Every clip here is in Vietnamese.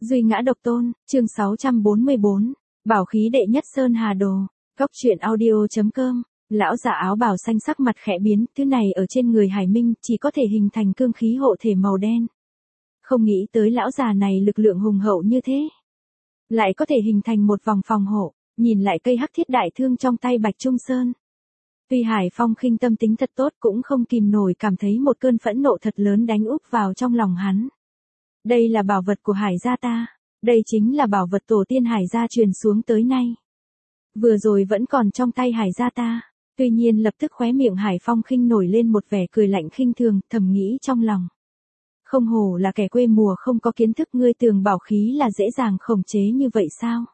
Duy ngã độc tôn, chương 644, bảo khí đệ nhất Sơn Hà Đồ, góc truyện audio.com, lão giả áo bào xanh sắc mặt khẽ biến, thứ này ở trên người Hải Minh chỉ có thể hình thành cương khí hộ thể màu đen. Không nghĩ tới lão già này lực lượng hùng hậu như thế. Lại có thể hình thành một vòng phòng hộ, nhìn lại cây hắc thiết đại thương trong tay Bạch Trung Sơn. Tuy Hải Phong khinh tâm tính thật tốt cũng không kìm nổi cảm thấy một cơn phẫn nộ thật lớn đánh úp vào trong lòng hắn. Đây là bảo vật của Hải gia ta, đây chính là bảo vật tổ tiên Hải gia truyền xuống tới nay. Vừa rồi vẫn còn trong tay Hải gia ta, tuy nhiên lập tức khóe miệng Hải Phong khinh nổi lên một vẻ cười lạnh khinh thường, thầm nghĩ trong lòng. Không hổ là kẻ quê mùa không có kiến thức, ngươi tưởng bảo khí là dễ dàng khống chế như vậy sao?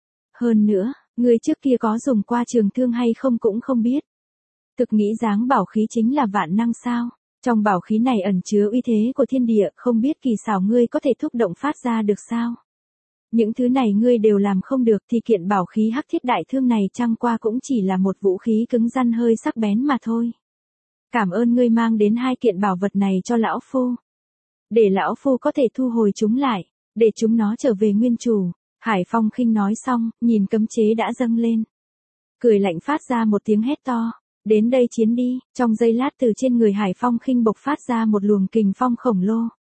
Hơn nữa, ngươi trước kia có dùng qua trường thương hay không cũng không biết. Thực nghĩ dáng bảo khí chính là vạn năng sao? Trong bảo khí này ẩn chứa uy thế của thiên địa, không biết kỳ xảo ngươi có thể thúc động phát ra được sao? Những thứ này ngươi đều làm không được thì kiện bảo khí hắc thiết đại thương này chẳng qua cũng chỉ là một vũ khí cứng rắn hơi sắc bén mà thôi. Cảm ơn ngươi mang đến hai kiện bảo vật này cho lão phu. Để lão phu có thể thu hồi chúng lại, để chúng nó trở về nguyên chủ. Hải Phong khinh nói xong, nhìn cấm chế đã dâng lên. Cười lạnh phát ra một tiếng hét to. Đến đây chiến đi, trong giây lát từ trên người Hải Phong khinh bộc phát ra một luồng kình phong khổng lồ.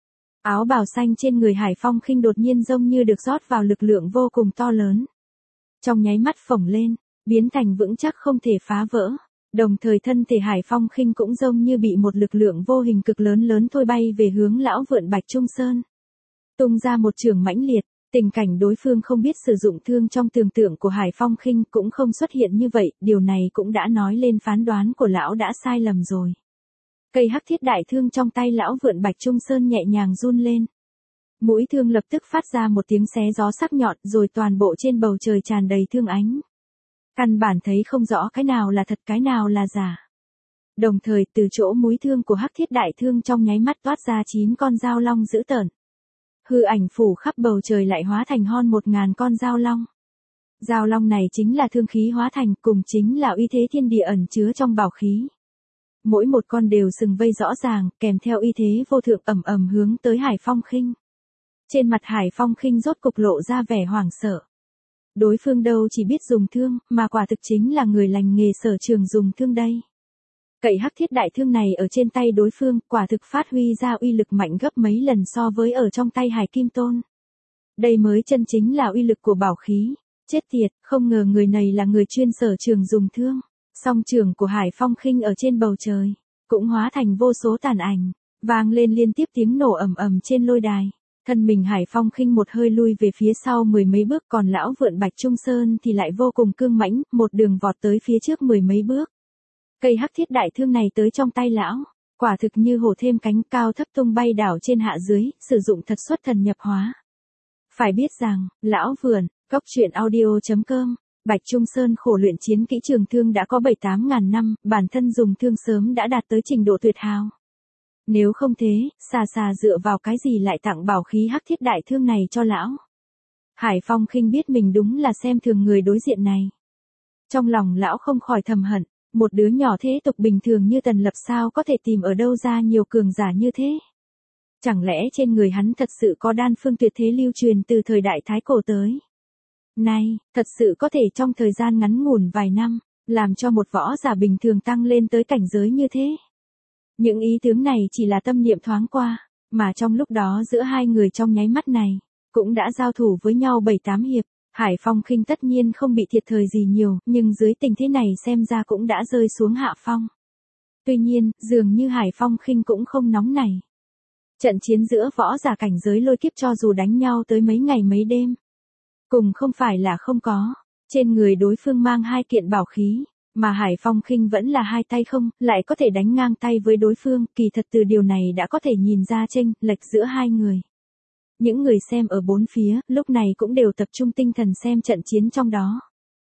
Áo bào xanh trên người Hải Phong khinh đột nhiên giống như được rót vào lực lượng vô cùng to lớn. Trong nháy mắt phồng lên, biến thành vững chắc không thể phá vỡ. Đồng thời thân thể Hải Phong khinh cũng giống như bị một lực lượng vô hình cực lớn thôi bay về hướng lão vượn Bạch Trung Sơn. Tung ra một chưởng mãnh liệt. Tình cảnh đối phương không biết sử dụng thương trong tưởng tượng của Hải Phong khinh cũng không xuất hiện như vậy, điều này cũng đã nói lên phán đoán của lão đã sai lầm rồi. Cây hắc thiết đại thương trong tay lão vượn Bạch Trung Sơn nhẹ nhàng run lên. Mũi thương lập tức phát ra một tiếng xé gió sắc nhọn rồi toàn bộ trên bầu trời tràn đầy thương ánh. Căn bản thấy không rõ cái nào là thật cái nào là giả. Đồng thời từ chỗ mũi thương của hắc thiết đại thương trong nháy mắt toát ra 9 con dao long dữ tợn. Hư ảnh phủ khắp bầu trời lại hóa thành hơn 1000 con dao long. Dao long này chính là thương khí hóa thành, cùng chính là uy thế thiên địa ẩn chứa trong bảo khí. Mỗi một con đều sừng vây rõ ràng, kèm theo uy thế vô thượng ầm hướng tới Hải Phong khinh. Trên mặt Hải Phong khinh rốt cục lộ ra vẻ hoảng sợ. Đối phương đâu chỉ biết dùng thương, mà quả thực chính là người lành nghề sở trường dùng thương đây. Cậy hắc thiết đại thương này ở trên tay đối phương, quả thực phát huy ra uy lực mạnh gấp mấy lần so với ở trong tay Hải Kim Tôn. Đây mới chân chính là uy lực của bảo khí. Chết tiệt, không ngờ người này là người chuyên sở trường dùng thương. Song trường của Hải Phong khinh ở trên bầu trời, cũng hóa thành vô số tàn ảnh, vang lên liên tiếp tiếng nổ ầm trên lôi đài. Thân mình Hải Phong khinh một hơi lui về phía sau 10 mấy bước, còn lão vượn Bạch Trung Sơn thì lại vô cùng cương mãnh, một đường vọt tới phía trước 10 mấy bước. Cây hắc thiết đại thương này tới trong tay lão, quả thực như hổ thêm cánh, cao thấp tung bay đảo trên hạ dưới, sử dụng thật xuất thần nhập hóa. Phải biết rằng, lão vượn, góc truyện audio.com, Bạch Trung Sơn khổ luyện chiến kỹ trường thương đã có 7-8 ngàn năm, bản thân dùng thương sớm đã đạt tới trình độ tuyệt hảo. Nếu không thế, xa dựa vào cái gì lại tặng bảo khí hắc thiết đại thương này cho lão? Hải Phong khinh biết mình đúng là xem thường người đối diện này. Trong lòng lão không khỏi thầm hận. Một đứa nhỏ thế tục bình thường như Tần Lập sao có thể tìm ở đâu ra nhiều cường giả như thế? Chẳng lẽ trên người hắn thật sự có đan phương tuyệt thế lưu truyền từ thời đại Thái Cổ tới? Này, thật sự có thể trong thời gian ngắn ngủn vài năm, làm cho một võ giả bình thường tăng lên tới cảnh giới như thế? Những ý tướng này chỉ là tâm niệm thoáng qua, mà trong lúc đó giữa hai người trong nháy mắt này, cũng đã giao thủ với nhau 7-8 hiệp. Hải Phong khinh tất nhiên không bị thiệt thòi gì nhiều, nhưng dưới tình thế này xem ra cũng đã rơi xuống hạ phong. Tuy nhiên, dường như Hải Phong khinh cũng không nóng nảy. Trận chiến giữa võ giả cảnh giới lôi kiếp cho dù đánh nhau tới mấy ngày mấy đêm, cùng không phải là không có. Trên người đối phương mang hai kiện bảo khí, mà Hải Phong khinh vẫn là hai tay không, lại có thể đánh ngang tay với đối phương, kỳ thật từ điều này đã có thể nhìn ra chênh lệch giữa hai người. Những người xem ở bốn phía, lúc này cũng đều tập trung tinh thần xem trận chiến trong đó.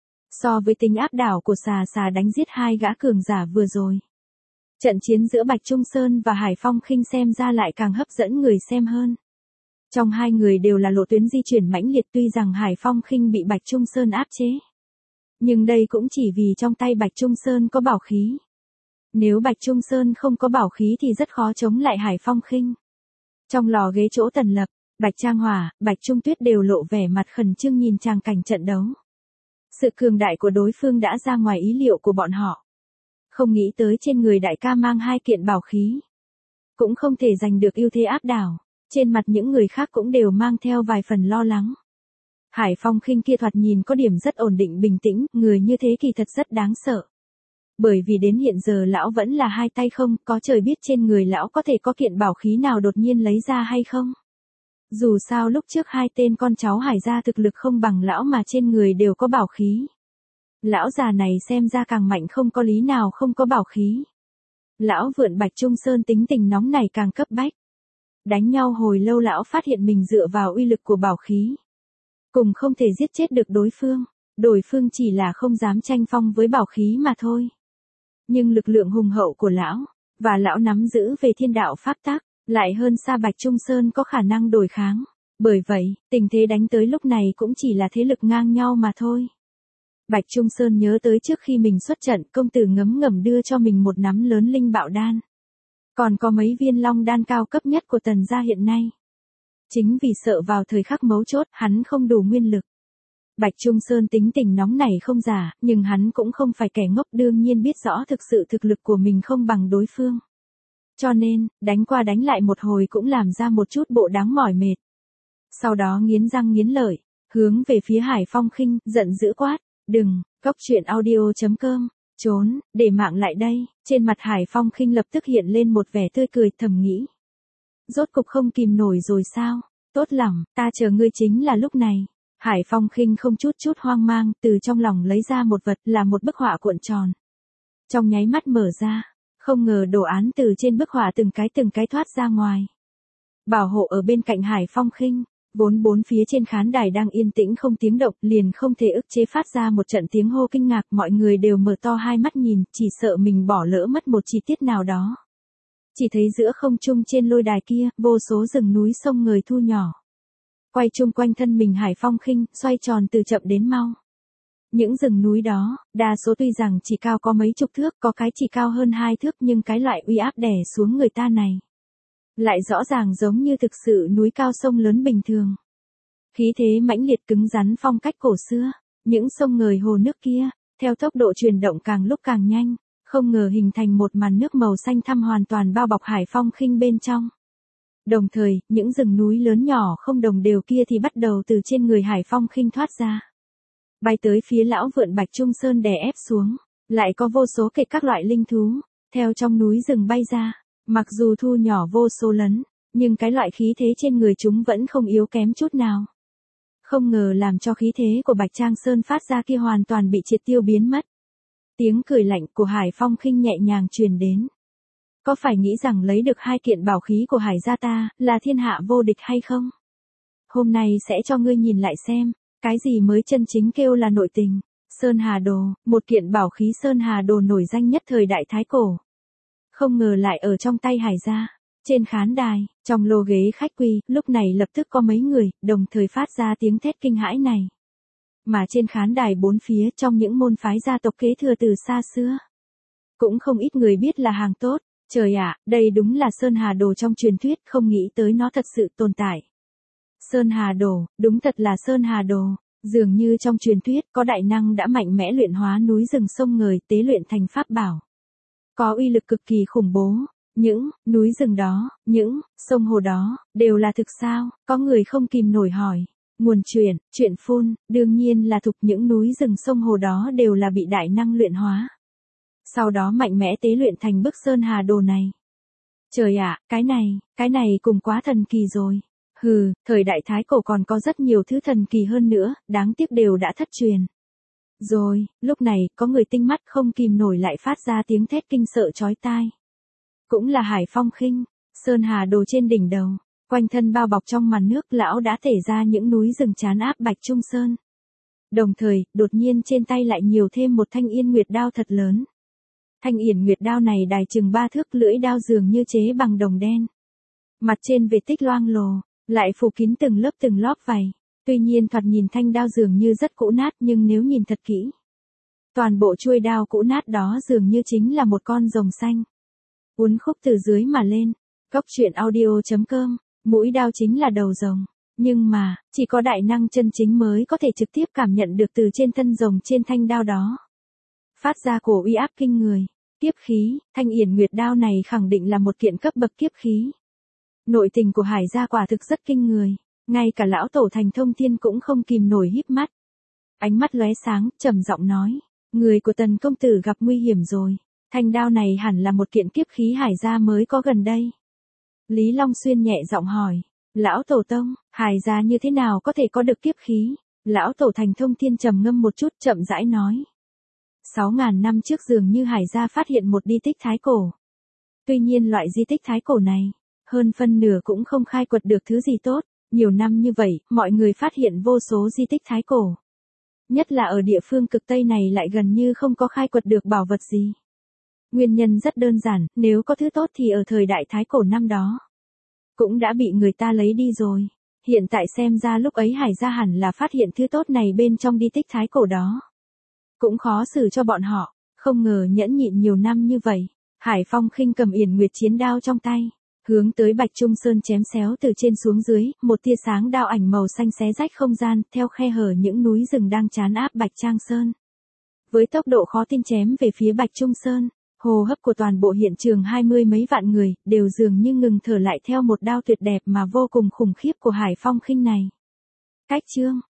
So với tính áp đảo của xà đánh giết hai gã cường giả vừa rồi, trận chiến giữa Bạch Trung Sơn và Hải Phong khinh xem ra lại càng hấp dẫn người xem hơn. Trong hai người đều là lộ tuyến di chuyển mãnh liệt, tuy rằng Hải Phong khinh bị Bạch Trung Sơn áp chế. Nhưng đây cũng chỉ vì trong tay Bạch Trung Sơn có bảo khí. Nếu Bạch Trung Sơn không có bảo khí thì rất khó chống lại Hải Phong khinh. Trong lò ghế chỗ Tần Lập, Bạch Trang Hỏa, Bạch Trung Tuyết đều lộ vẻ mặt khẩn trương nhìn tràng cảnh trận đấu. Sự cường đại của đối phương đã ra ngoài ý liệu của bọn họ. Không nghĩ tới trên người đại ca mang 2 kiện bảo khí. Cũng không thể giành được ưu thế áp đảo. Trên mặt những người khác cũng đều mang theo vài phần lo lắng. Hải Phong Khinh kia thoạt nhìn có điểm rất ổn định bình tĩnh, người như thế kỳ thật rất đáng sợ. Bởi vì đến hiện giờ lão vẫn là 2 tay không, có trời biết trên người lão có thể có kiện bảo khí nào đột nhiên lấy ra hay không. Dù sao lúc trước 2 tên con cháu Hải gia thực lực không bằng lão mà trên người đều có bảo khí. Lão già này xem ra càng mạnh không có lý nào không có bảo khí. Lão Vượn Bạch Trung Sơn tính tình nóng này càng cấp bách. Đánh nhau hồi lâu lão phát hiện mình dựa vào uy lực của bảo khí. Cùng không thể giết chết được đối phương chỉ là không dám tranh phong với bảo khí mà thôi. Nhưng lực lượng hùng hậu của lão, và lão nắm giữ về thiên đạo pháp tắc, lại hơn xa Bạch Trung Sơn có khả năng đối kháng. Bởi vậy, tình thế đánh tới lúc này cũng chỉ là thế lực ngang nhau mà thôi. Bạch Trung Sơn nhớ tới trước khi mình xuất trận, công tử ngấm ngầm đưa cho mình một nắm lớn linh bạo đan. Còn có mấy viên long đan cao cấp nhất của Tần gia hiện nay. Chính vì sợ vào thời khắc mấu chốt, hắn không đủ nguyên lực. Bạch Trung Sơn tính tình nóng này không giả, nhưng hắn cũng không phải kẻ ngốc, đương nhiên biết rõ thực sự thực lực của mình không bằng đối phương. Cho nên, đánh qua đánh lại một hồi cũng làm ra một chút bộ đáng mỏi mệt. Sau đó nghiến răng nghiến lợi, hướng về phía Hải Phong Khinh, giận dữ quát, đừng, coctruyện.audio.com, trốn, để mạng lại đây. Trên mặt Hải Phong Khinh lập tức hiện lên một vẻ tươi cười, thầm nghĩ. Rốt cục không kìm nổi rồi sao, tốt lắm, ta chờ ngươi chính là lúc này. Hải Phong Khinh không chút hoang mang, từ trong lòng lấy ra một vật, là một bức họa cuộn tròn. Trong nháy mắt mở ra, không ngờ đồ án từ trên bức họa từng cái thoát ra ngoài. Bảo hộ ở bên cạnh Hải Phong Khinh, vốn bốn phía trên khán đài đang yên tĩnh không tiếng động, liền không thể ức chế phát ra một trận tiếng hô kinh ngạc, mọi người đều mở to hai mắt nhìn, chỉ sợ mình bỏ lỡ mất một chi tiết nào đó. Chỉ thấy giữa không trung trên lôi đài kia, vô số rừng núi sông người thu nhỏ. Quay chung quanh thân mình Hải Phong Khinh, xoay tròn từ chậm đến mau. Những rừng núi đó, đa số tuy rằng chỉ cao có mấy chục thước, có cái chỉ cao hơn 2 thước, nhưng cái loại uy áp đè xuống người ta này lại rõ ràng giống như thực sự núi cao sông lớn bình thường. Khí thế mãnh liệt cứng rắn phong cách cổ xưa, những sông ngời hồ nước kia, theo tốc độ chuyển động càng lúc càng nhanh, không ngờ hình thành một màn nước màu xanh thẳm hoàn toàn bao bọc Hải Phong Khinh bên trong. Đồng thời, những rừng núi lớn nhỏ không đồng đều kia thì bắt đầu từ trên người Hải Phong Khinh thoát ra. Bay tới phía lão Vượn Bạch Trung Sơn đè ép xuống, lại có vô số kể các loại linh thú, theo trong núi rừng bay ra, mặc dù thu nhỏ vô số lần, nhưng cái loại khí thế trên người chúng vẫn không yếu kém chút nào. Không ngờ làm cho khí thế của Bạch Trang Sơn phát ra kia hoàn toàn bị triệt tiêu biến mất. Tiếng cười lạnh của Hải Phong Khinh nhẹ nhàng truyền đến. Có phải nghĩ rằng lấy được 2 kiện bảo khí của Hải gia ta, là thiên hạ vô địch hay không? Hôm nay sẽ cho ngươi nhìn lại xem, cái gì mới chân chính kêu là nội tình. Sơn Hà Đồ, một kiện bảo khí Sơn Hà Đồ nổi danh nhất thời đại Thái Cổ. Không ngờ lại ở trong tay Hải gia. Trên khán đài, trong lô ghế khách quý, lúc này lập tức có mấy người, đồng thời phát ra tiếng thét kinh hãi này. Mà trên khán đài bốn phía, trong những môn phái gia tộc kế thừa từ xa xưa, cũng không ít người biết là hàng tốt. Trời ạ, đây đúng là Sơn Hà Đồ trong truyền thuyết, không nghĩ tới nó thật sự tồn tại. Sơn Hà Đồ, đúng thật là Sơn Hà Đồ, dường như trong truyền thuyết có đại năng đã mạnh mẽ luyện hóa núi rừng sông ngời tế luyện thành pháp bảo. Có uy lực cực kỳ khủng bố, những núi rừng đó, những sông hồ đó, đều là thực sao, có người không kìm nổi hỏi. Nguồn chuyện phun, đương nhiên là thực, những núi rừng sông hồ đó đều là bị đại năng luyện hóa. Sau đó mạnh mẽ tế luyện thành bức Sơn Hà Đồ này. Trời ạ, cái này cùng quá thần kỳ rồi. Hừ, thời đại Thái Cổ còn có rất nhiều thứ thần kỳ hơn nữa, đáng tiếc đều đã thất truyền. Rồi, lúc này, có người tinh mắt không kìm nổi lại phát ra tiếng thét kinh sợ chói tai. Cũng là Hải Phong Khinh, Sơn Hà Đồ trên đỉnh đầu, quanh thân bao bọc trong màn nước, lão đã thể ra những núi rừng trán áp Bạch Trung Sơn. Đồng thời, đột nhiên trên tay lại nhiều thêm một thanh Yên Nguyệt đao thật lớn. Thanh Yên Nguyệt đao này dài chừng 3 thước, lưỡi đao dường như chế bằng đồng đen. Mặt trên vệt tích loang lổ, lại phủ kín từng lớp vảy. Tuy nhiên thoạt nhìn thanh đao dường như rất cũ nát, nhưng nếu nhìn thật kỹ, toàn bộ chuôi đao cũ nát đó dường như chính là một con rồng xanh. Uốn khúc từ dưới mà lên. Coctruyện.audio.com, Mũi đao chính là đầu rồng. Nhưng mà, chỉ có đại năng chân chính mới có thể trực tiếp cảm nhận được từ trên thân rồng trên thanh đao đó. Phát ra cổ uy áp kinh người. Kiếp khí, Thanh Yển Nguyệt đao này khẳng định là một kiện cấp bậc kiếp khí. Nội tình của Hải gia quả thực rất kinh người. Ngay cả lão tổ Thành Thông Thiên cũng không kìm nổi híp mắt. Ánh mắt lóe sáng, trầm giọng nói. Người của Tần công tử gặp nguy hiểm rồi. Thanh đao này hẳn là một kiện kiếp khí Hải gia mới có gần đây. Lý Long Xuyên nhẹ giọng hỏi. Lão tổ tông, Hải gia như thế nào có thể có được kiếp khí? Lão tổ Thành Thông Thiên trầm ngâm một chút chậm rãi nói. 6.000 năm trước dường như Hải gia phát hiện một di tích thái cổ. Tuy nhiên loại di tích thái cổ này, hơn phân nửa cũng không khai quật được thứ gì tốt. Nhiều năm như vậy, mọi người phát hiện vô số di tích thái cổ. Nhất là ở địa phương cực Tây này lại gần như không có khai quật được bảo vật gì. Nguyên nhân rất đơn giản, nếu có thứ tốt thì ở thời đại thái cổ năm đó cũng đã bị người ta lấy đi rồi. Hiện tại xem ra lúc ấy Hải gia hẳn là phát hiện thứ tốt này bên trong di tích thái cổ đó. Cũng khó xử cho bọn họ, không ngờ nhẫn nhịn nhiều năm như vậy. Hải Phong Khinh cầm Yển Nguyệt chiến đao trong tay, hướng tới Bạch Trung Sơn chém xéo từ trên xuống dưới, một tia sáng đao ảnh màu xanh xé rách không gian, theo khe hở những núi rừng đang tràn áp Bạch Trang Sơn. Với tốc độ khó tin chém về phía Bạch Trung Sơn, hô hấp của toàn bộ hiện trường 20 mấy vạn người, đều dường như ngừng thở lại theo một đao tuyệt đẹp mà vô cùng khủng khiếp của Hải Phong Khinh này. Cách chương